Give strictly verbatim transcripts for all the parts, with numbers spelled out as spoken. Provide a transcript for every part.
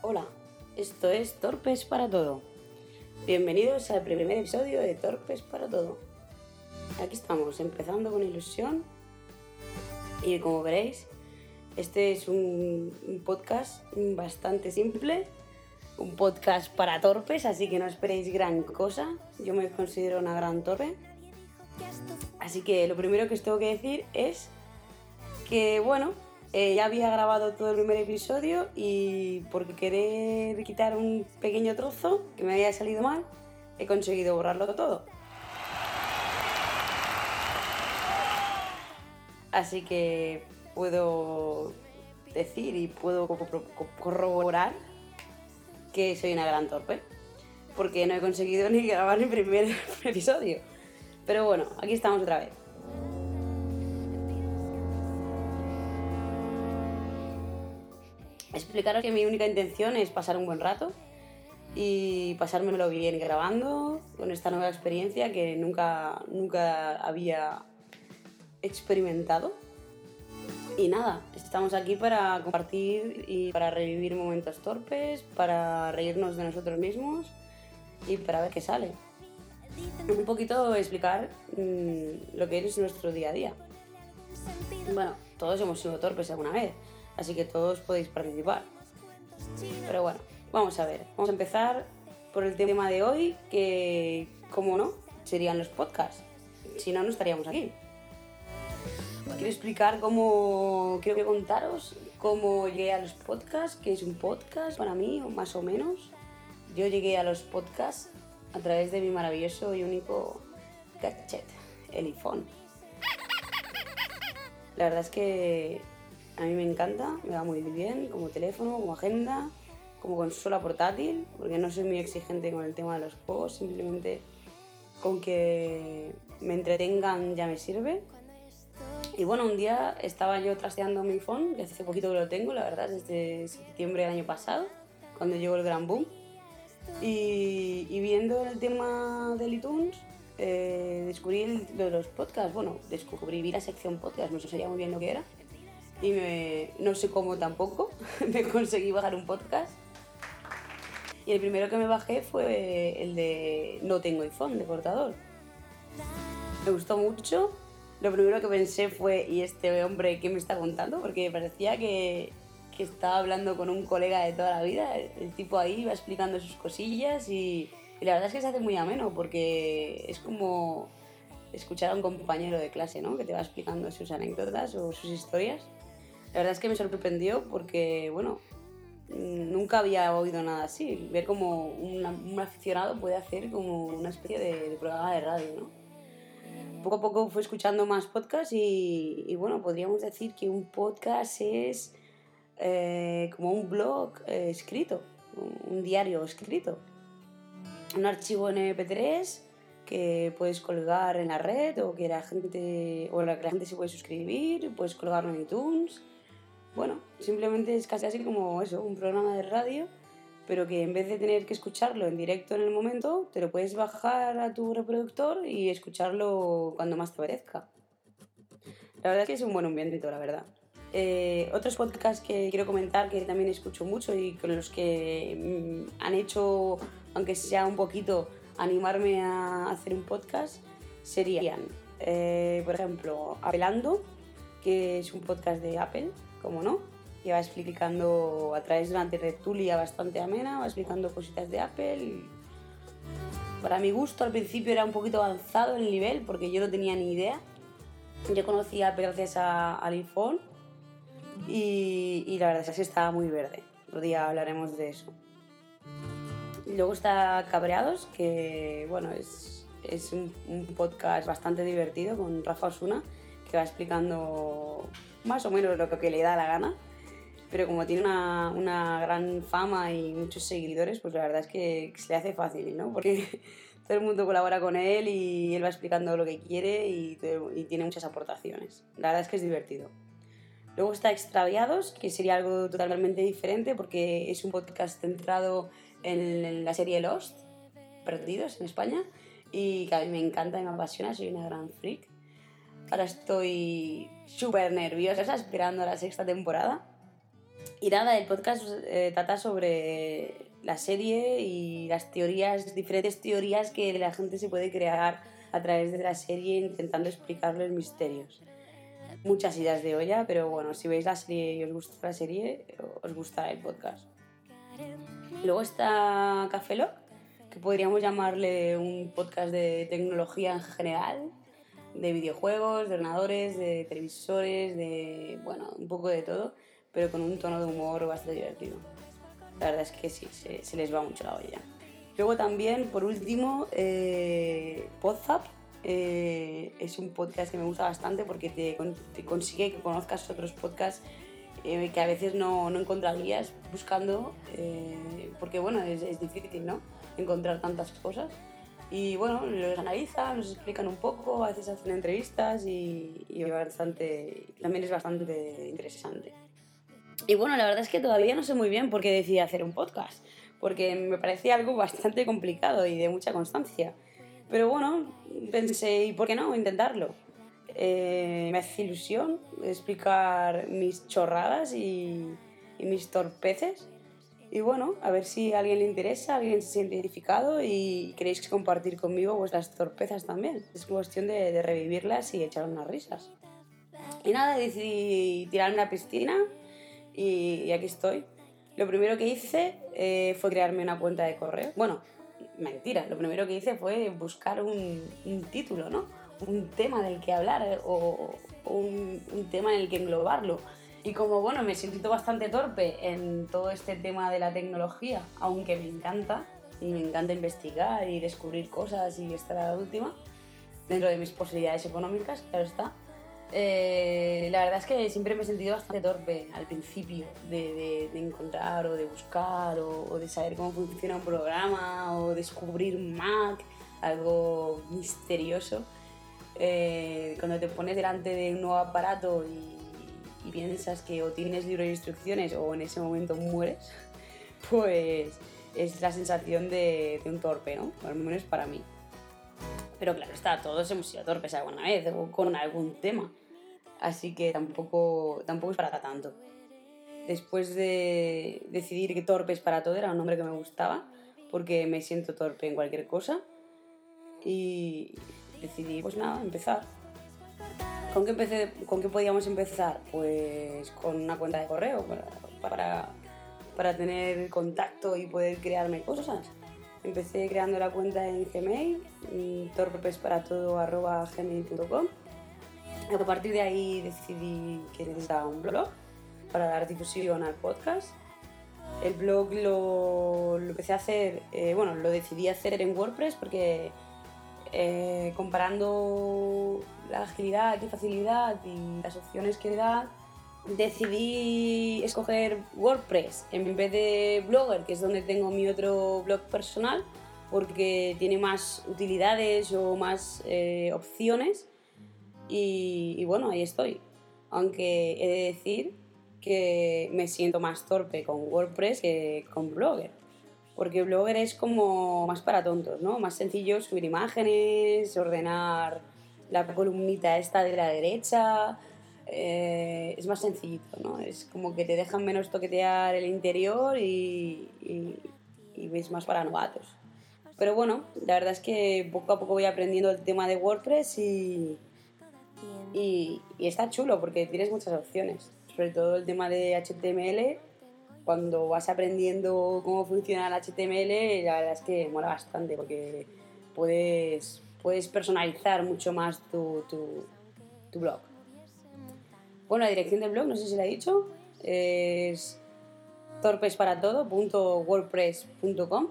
Hola, esto es Torpes para Todo. Bienvenidos al primer episodio de Torpes para Todo. Aquí estamos, empezando con ilusión. Y como veréis, este es un, un podcast bastante simple, un podcast para torpes, así que no esperéis gran cosa. Yo me considero una gran torpe. Así que lo primero que os tengo que decir es que, bueno, eh, ya había grabado todo el primer episodio y por querer quitar un pequeño trozo que me había salido mal, he conseguido borrarlo todo. Así que puedo decir y puedo corroborar que soy una gran torpe, porque no he conseguido ni grabar el primer episodio. Pero bueno, aquí estamos otra vez. Explicaros que mi única intención es pasar un buen rato y pasármelo bien grabando con esta nueva experiencia que nunca, nunca había experimentado. Y nada, estamos aquí para compartir y para revivir momentos torpes, para reírnos de nosotros mismos y para ver qué sale. Un poquito explicar mmm, lo que es nuestro día a día. Bueno, todos hemos sido torpes alguna vez, así que todos podéis participar. Pero bueno, vamos a ver. Vamos a empezar por el tema de hoy, que, como no, serían los podcasts. Si no, no estaríamos aquí. Quiero explicar cómo, quiero contaros cómo llegué a los podcasts, qué es un podcast para mí, o más o menos. Yo llegué a los podcasts a través de mi maravilloso y único gadget, el iPhone. La verdad es que a mí me encanta, me va muy bien como teléfono, como agenda, como consola portátil, porque no soy muy exigente con el tema de los juegos, simplemente con que me entretengan ya me sirve. Y bueno, un día estaba yo trasteando mi iPhone, que hace poquito que lo tengo, la verdad, desde septiembre del año pasado, cuando llegó el gran boom. Y, y viendo el tema del iTunes, eh, descubrí el, lo de los podcasts. Bueno, descubrí vi la sección podcast, no sabía muy bien lo que era. Y me, no sé cómo tampoco, me conseguí bajar un podcast. Y el primero que me bajé fue el de No tengo iPhone, de portador. Me gustó mucho. Lo primero que pensé fue, ¿y este hombre qué me está contando? Porque me parecía que, que estaba hablando con un colega de toda la vida. El tipo ahí iba explicando sus cosillas y, y la verdad es que se hace muy ameno, porque es como escuchar a un compañero de clase, ¿no? Que te va explicando sus anécdotas o sus historias. La verdad es que me sorprendió porque, bueno, nunca había oído nada así. Ver como una, un aficionado puede hacer como una especie de, de programa de radio, ¿no? Poco a poco fui escuchando más podcasts y, y bueno, podríamos decir que un podcast es eh, como un blog eh, escrito, un diario escrito. Un archivo en eme pe tres que puedes colgar en la red o que la gente, o la, que la gente se puede suscribir, puedes colgarlo en iTunes. Bueno, simplemente es casi así como eso, un programa de radio, pero que en vez de tener que escucharlo en directo en el momento, te lo puedes bajar a tu reproductor y escucharlo cuando más te apetezca. La verdad es que es un buen ambiente, la verdad. Eh, otros podcasts que quiero comentar que también escucho mucho y con los que mmm, han hecho, aunque sea un poquito, animarme a hacer un podcast, serían, eh, por ejemplo, Apelando, que es un podcast de Apple, como no, que va explicando a través de una tertulia bastante amena, va explicando cositas de Apple. Para mi gusto al principio era un poquito avanzado el nivel porque yo no tenía ni idea. Yo conocí a Apple gracias a, al iPhone y, y la verdad es que estaba muy verde. Otro día hablaremos de eso. Luego está Cabreados, que bueno, es, es un, un podcast bastante divertido con Rafa Osuna, que va explicando más o menos lo que le da la gana, pero como tiene una, una gran fama y muchos seguidores, pues la verdad es que se le hace fácil, ¿no? Porque todo el mundo colabora con él y él va explicando lo que quiere y, y tiene muchas aportaciones. La verdad es que es divertido. Luego está Extraviados, que sería algo totalmente diferente porque es un podcast centrado en, en la serie Lost, Perdidos en España, y que a mí me encanta y me apasiona, soy una gran freak. Ahora estoy súper nerviosa esperando la sexta temporada. Y nada, el podcast eh, trata sobre la serie y las teorías, diferentes teorías que la gente se puede crear a través de la serie intentando explicar los misterios. Muchas ideas de olla, pero bueno, si veis la serie y os gusta la serie, os gustará el podcast. Luego está Café Lock, que podríamos llamarle un podcast de tecnología en general, de videojuegos, de ordenadores, de televisores, de, bueno, un poco de todo, pero con un tono de humor bastante divertido. La verdad es que sí, se, se les va mucho la olla. Luego también, por último, eh, Podzap. Eh, es un podcast que me gusta bastante porque te, te consigue que conozcas otros podcasts eh, que a veces no, no encontrarías buscando, eh, porque bueno, es, es difícil, ¿no?, encontrar tantas cosas. Y bueno, los analizan, los explican un poco, a veces hacen entrevistas y, y bastante, también es bastante interesante. Y bueno, la verdad es que todavía no sé muy bien por qué decidí hacer un podcast, porque me parecía algo bastante complicado y de mucha constancia. Pero bueno, pensé, ¿y por qué no intentarlo? Eh, me hace ilusión explicar mis chorradas y, y mis torpeces. Y bueno, a ver si a alguien le interesa, alguien se siente identificado y queréis compartir conmigo vuestras torpezas también. Es cuestión de, de revivirlas y echar unas risas. Y nada, decidí tirarme a la piscina y, y aquí estoy. Lo primero que hice eh, fue crearme una cuenta de correo. Bueno, mentira, lo primero que hice fue buscar un, un título, ¿no? Un tema del que hablar o, o un, un tema en el que englobarlo. Y como, bueno, me siento bastante torpe en todo este tema de la tecnología, aunque me encanta, y me encanta investigar y descubrir cosas y estar a la última, dentro de mis posibilidades económicas, claro está. Eh, la verdad es que siempre me he sentido bastante torpe al principio de, de, de encontrar o de buscar o, o de saber cómo funciona un programa o descubrir un Mac, algo misterioso. Eh, cuando te pones delante de un nuevo aparato y, y piensas que o tienes libro de instrucciones o en ese momento mueres, pues es la sensación de, de un torpe, ¿no? Al menos para mí. Pero claro está, todos hemos sido torpes alguna vez o con algún tema, así que tampoco, tampoco es para tanto. Después de decidir que torpes para todo era un nombre que me gustaba, porque me siento torpe en cualquier cosa, y decidí, pues nada, empezar. ¿Con qué, empecé, ¿Con qué podíamos empezar? Pues con una cuenta de correo para, para, para tener contacto y poder crearme cosas. Empecé creando la cuenta en Gmail, torpesparatodo arroba gmail punto com. A partir de ahí decidí que necesitaba un blog para dar difusión al podcast. El blog lo, lo empecé a hacer, eh, bueno, lo decidí hacer en WordPress porque eh, comparando la agilidad y facilidad y las opciones que da, decidí escoger WordPress en vez de Blogger, que es donde tengo mi otro blog personal, porque tiene más utilidades o más eh, opciones y, y bueno, ahí estoy. Aunque he de decir que me siento más torpe con WordPress que con Blogger, porque Blogger es como más para tontos, ¿no? Más sencillo subir imágenes, ordenar la columnita esta de la derecha. Eh, es más sencillito, ¿no? Es como que te dejan menos toquetear el interior y, y, y ves más para novatos. Pero bueno, la verdad es que poco a poco voy aprendiendo el tema de WordPress y, y, y está chulo porque tienes muchas opciones. Sobre todo el tema de H T M L, cuando vas aprendiendo cómo funciona el H T M L, la verdad es que mola bastante porque puedes, puedes personalizar mucho más tu, tu, tu blog. Bueno, la dirección del blog, no sé si la he dicho, es torpesparatodo punto wordpress punto com.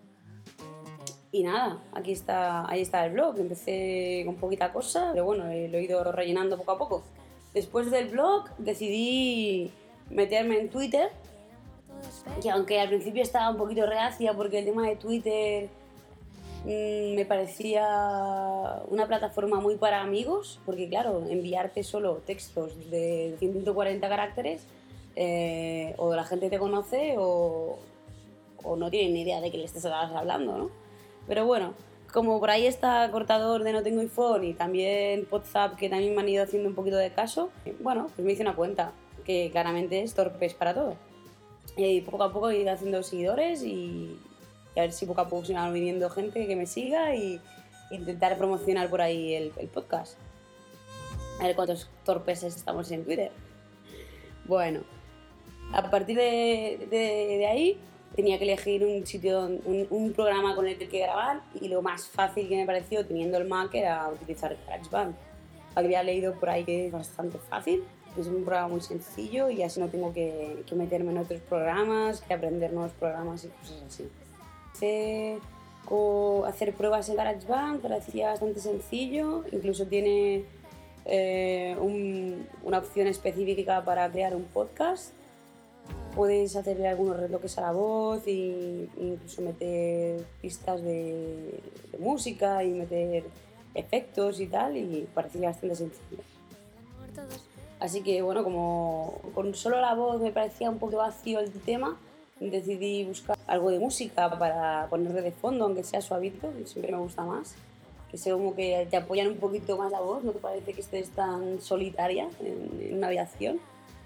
Y nada, aquí está, ahí está el blog. Empecé con poquita cosa, pero bueno, lo he ido rellenando poco a poco. Después del blog decidí meterme en Twitter, que aunque al principio estaba un poquito reacia porque el tema de Twitter mmm, me parecía una plataforma muy para amigos, porque claro, enviarte solo textos de ciento cuarenta caracteres eh, o la gente te conoce o, o no tienen ni idea de que le estés hablando, ¿no? Pero bueno, como por ahí está Cortador de No Tengo iPhone y también Podzap, que también me han ido haciendo un poquito de caso, bueno, pues me hice una cuenta que claramente es torpes para todo. Y poco a poco he ido haciendo seguidores y, y a ver si poco a poco se me va viniendo gente que me siga y intentar promocionar por ahí el, el podcast. A ver cuántos torpes estamos en Twitter. Bueno, a partir de, de, de ahí tenía que elegir un sitio, un, un programa con el que grabar, y lo más fácil que me pareció teniendo el Mac era utilizar GarageBand. Había leído por ahí que es bastante fácil, que es un programa muy sencillo y así no tengo que, que meterme en otros programas, que aprender nuevos programas y cosas así. Empecé a hacer pruebas en GarageBand, parecía bastante sencillo, incluso tiene eh, un, una opción específica para crear un podcast. Puedes hacerle algunos retoques a la voz e incluso meter pistas de, de música y meter efectos y tal, y parecía bastante sencillo. Así que bueno, como con solo la voz me parecía un poco vacío el tema, decidí buscar algo de música para ponerle de fondo, aunque sea suavito, que siempre me gusta más. Que sea como que te apoyan un poquito más la voz, no te parece que estés tan solitaria en, en una habitación.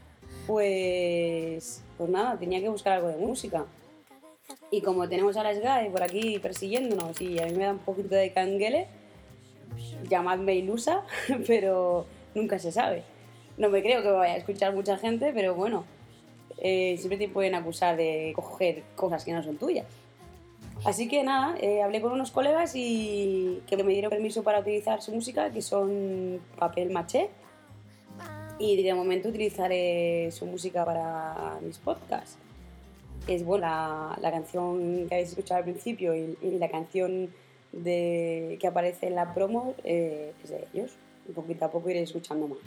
Pues, pues nada, tenía que buscar algo de música. Y como tenemos a la S G A E por aquí persiguiéndonos y a mí me da un poquito de canguele, llamadme ilusa, pero nunca se sabe. No me creo que me vaya a escuchar mucha gente, pero bueno, eh, siempre te pueden acusar de coger cosas que no son tuyas. Así que nada, eh, hablé con unos colegas y que me dieron permiso para utilizar su música, que son Papel Maché. Y de momento utilizaré su música para mis podcasts. Es bueno, la, la canción que habéis escuchado al principio y, y la canción de, que aparece en la promo eh, es de ellos. Y poquito a poco iré escuchando más.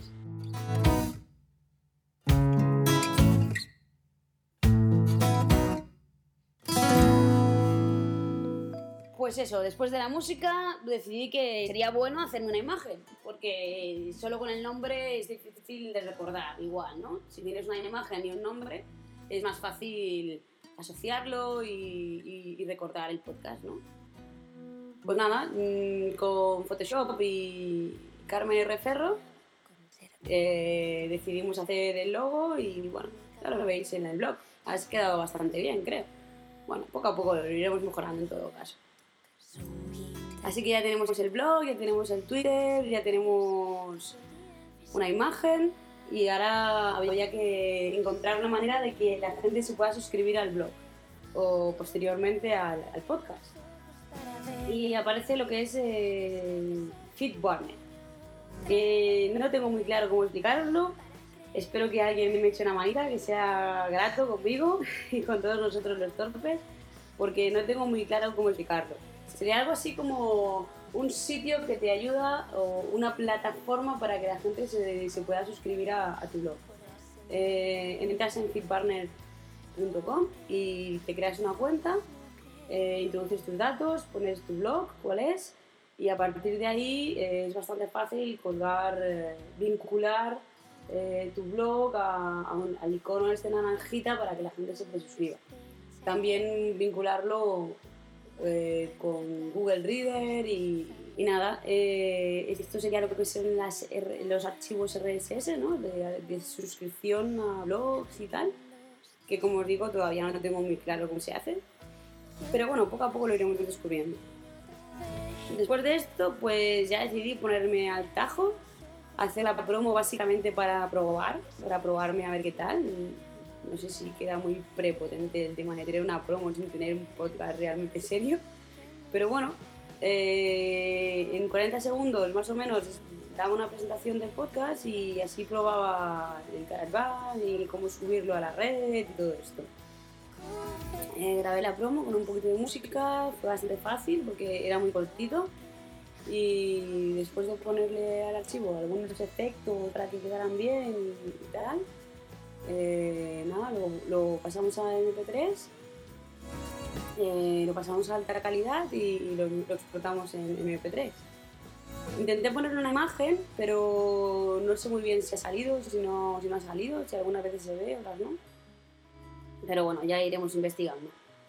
Pues eso, después de la música decidí que sería bueno hacerme una imagen, porque solo con el nombre es difícil de recordar igual, ¿no? Si tienes una imagen y un nombre, es más fácil asociarlo y, y, y recordar el podcast, ¿no? Pues nada, con Photoshop y Carmen R. Ferro eh, decidimos hacer el logo y bueno, ya lo veis en el blog. Ha quedado bastante bien, creo. Bueno, poco a poco lo iremos mejorando en todo caso. Así que ya tenemos el blog, ya tenemos el Twitter, ya tenemos una imagen y ahora había que encontrar una manera de que la gente se pueda suscribir al blog o posteriormente al, al podcast. Y aparece lo que es eh, FeedBurner, que no tengo muy claro cómo explicarlo. Espero que alguien me eche una manita, que sea grato conmigo y con todos nosotros los torpes, porque no tengo muy claro cómo explicarlo. Sería algo así como un sitio que te ayuda o una plataforma para que la gente se, se pueda suscribir a, a tu blog. Eh, entras en feedburner punto com y te creas una cuenta, eh, introduces tus datos, pones tu blog, cuál es, y a partir de ahí eh, es bastante fácil colgar, eh, vincular eh, tu blog a, a un, al icono este naranjita para que la gente se te suscriba. También vincularlo Eh, con Google Reader y, y nada, eh, esto sería lo que son las R, los archivos R S S, ¿no? de, de suscripción a blogs y tal, que como os digo todavía no tengo muy claro cómo se hace, pero bueno, poco a poco lo iremos descubriendo. Después de esto pues ya decidí ponerme al tajo, hacer la promo básicamente para probar, para probarme a ver qué tal. No sé si queda muy prepotente el tema de tener una promo sin tener un podcast realmente serio. Pero bueno, eh, en cuarenta segundos más o menos daba una presentación del podcast y así probaba el GarageBand y cómo subirlo a la red y todo esto. Eh, grabé la promo con un poquito de música, fue bastante fácil porque era muy cortito. Y después de ponerle al archivo algunos efectos para que quedaran bien y tal, Eh, nada, lo, lo pasamos a eme pe tres, eh, lo pasamos a alta calidad y, y lo, lo exportamos en eme pe tres. Intenté ponerle una imagen, pero no sé muy bien si ha salido, si no, si no ha salido, si algunas veces se ve, otras no. Pero bueno, ya iremos investigando.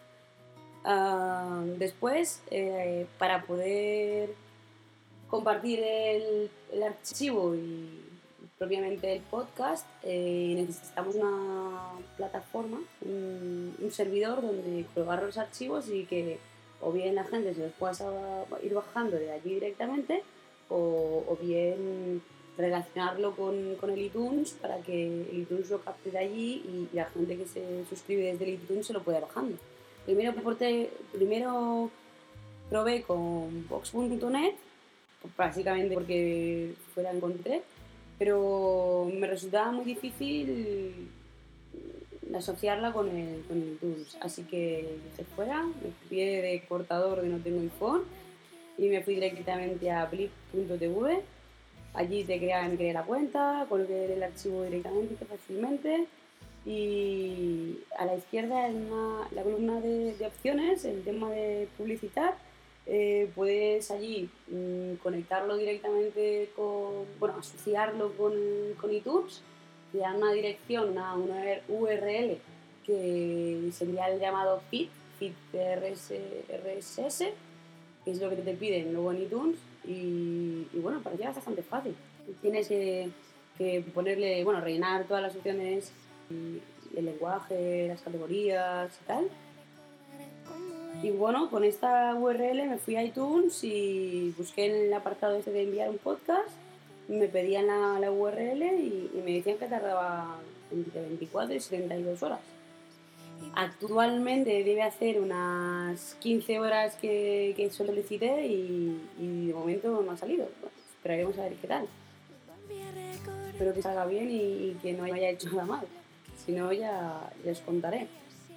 Uh, después, eh, para poder compartir el, el archivo y propiamente el podcast, eh, necesitamos una plataforma, un, un servidor donde colgar los archivos y que o bien la gente se los pueda ir bajando de allí directamente o, o bien relacionarlo con, con el iTunes para que el iTunes lo capte de allí y, y la gente que se suscribe desde el iTunes se lo pueda ir bajando. Primero, porté, primero probé con Vox punto net, básicamente porque fue la que encontré, pero me resultaba muy difícil asociarla con el, con el iTunes, así que dejé fuera, me fui de cortador de no tengo iPhone y me fui directamente a blip punto t v. Allí te crea, me creé la cuenta, colgué el archivo directamente fácilmente y a la izquierda en una, la columna de, de opciones, el tema de publicitar, eh, puedes allí mmm, conectarlo directamente con, bueno, asociarlo con, con iTunes, te dan una dirección, una, una U R L que sería el llamado feed, feed R S S, que es lo que te piden luego en iTunes. Y, y bueno, para allá es bastante fácil. Tienes que, que ponerle, bueno, rellenar todas las opciones, el lenguaje, las categorías y tal. Y bueno, con esta U R L me fui a iTunes y busqué en el apartado este de enviar un podcast, me pedían la, la U R L y, y me decían que tardaba entre veinticuatro y setenta y dos horas. Actualmente debe hacer unas quince horas que, que solicité y, y de momento no ha salido. Bueno, esperaremos a ver qué tal. Espero que salga bien y, y que no haya hecho nada mal. Si no, ya les contaré.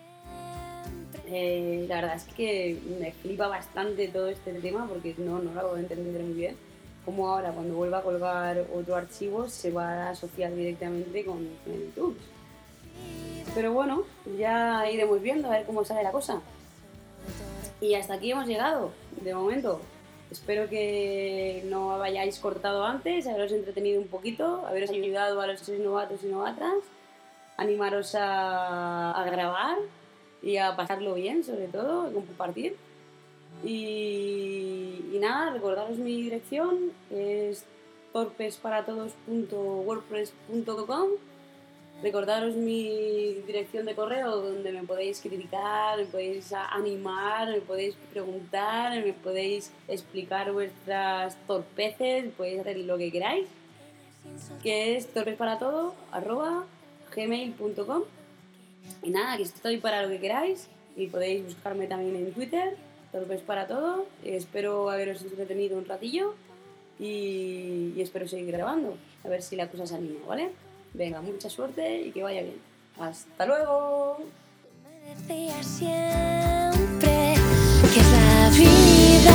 Eh, la verdad es que me flipa bastante todo este tema porque no, no lo hago de entender muy bien. Como ahora, cuando vuelva a colgar otro archivo, se va a asociar directamente con, con el iTunes. Pero bueno, ya iremos viendo a ver cómo sale la cosa. Y hasta aquí hemos llegado, de momento. Espero que no hayáis cortado antes, haberos entretenido un poquito, haberos ayudado a los tres novatos y novatas, animaros a, a grabar y a pasarlo bien, sobre todo, a compartir. Y, y nada, recordaros mi dirección, que es torpesparatodos punto wordpress punto com. Recordaros mi dirección de correo donde me podéis criticar, me podéis animar, me podéis preguntar, me podéis explicar vuestras torpeces, podéis hacer lo que queráis, que es torpesparatodo arroba gmail punto com. Y nada, aquí estoy para lo que queráis y podéis buscarme también en Twitter, torpesparatodo. Espero haberos entretenido un ratillo y, y espero seguir grabando, a ver si la cosa se anima, ¿vale? Venga, mucha suerte y que vaya bien. ¡Hasta luego! Me decía siempre que es la vida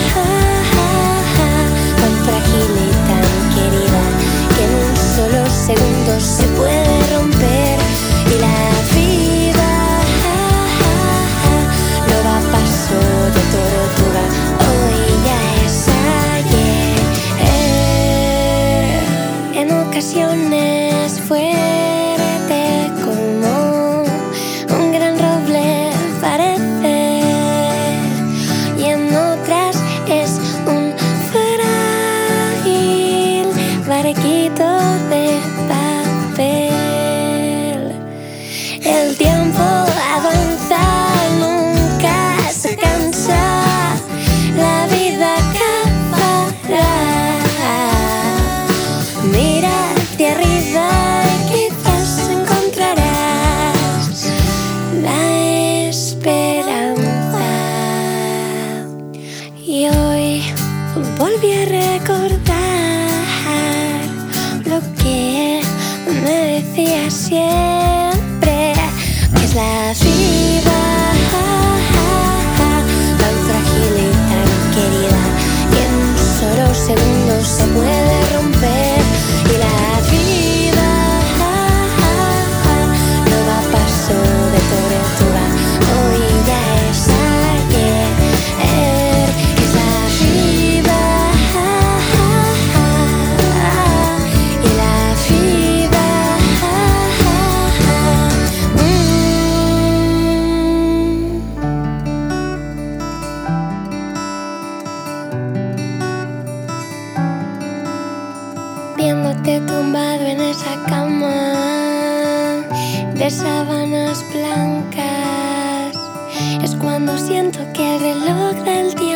tan frágil y tan querida que en un solo segundo se puede romper y la vida no va a paso de tortuga, hoy ya es ayer. En ocasiones fuerte como un gran roble parece y en otras es un frágil barquito de papel. El tiempo avanza, nunca se cansa, la vida acabará. Mira hacia arriba y quizás encontrarás la esperanza. Y hoy volví a recordar lo que me decía siempre, que es la vida tan frágil y tan querida que en un solo segundo se puede romper y la vida no va a paso de tortuga, hoy ya es ayer. Es la vida y la vida viéndote tumbado en esa cama de sábanas blancas. Es cuando siento que el reloj del tiempo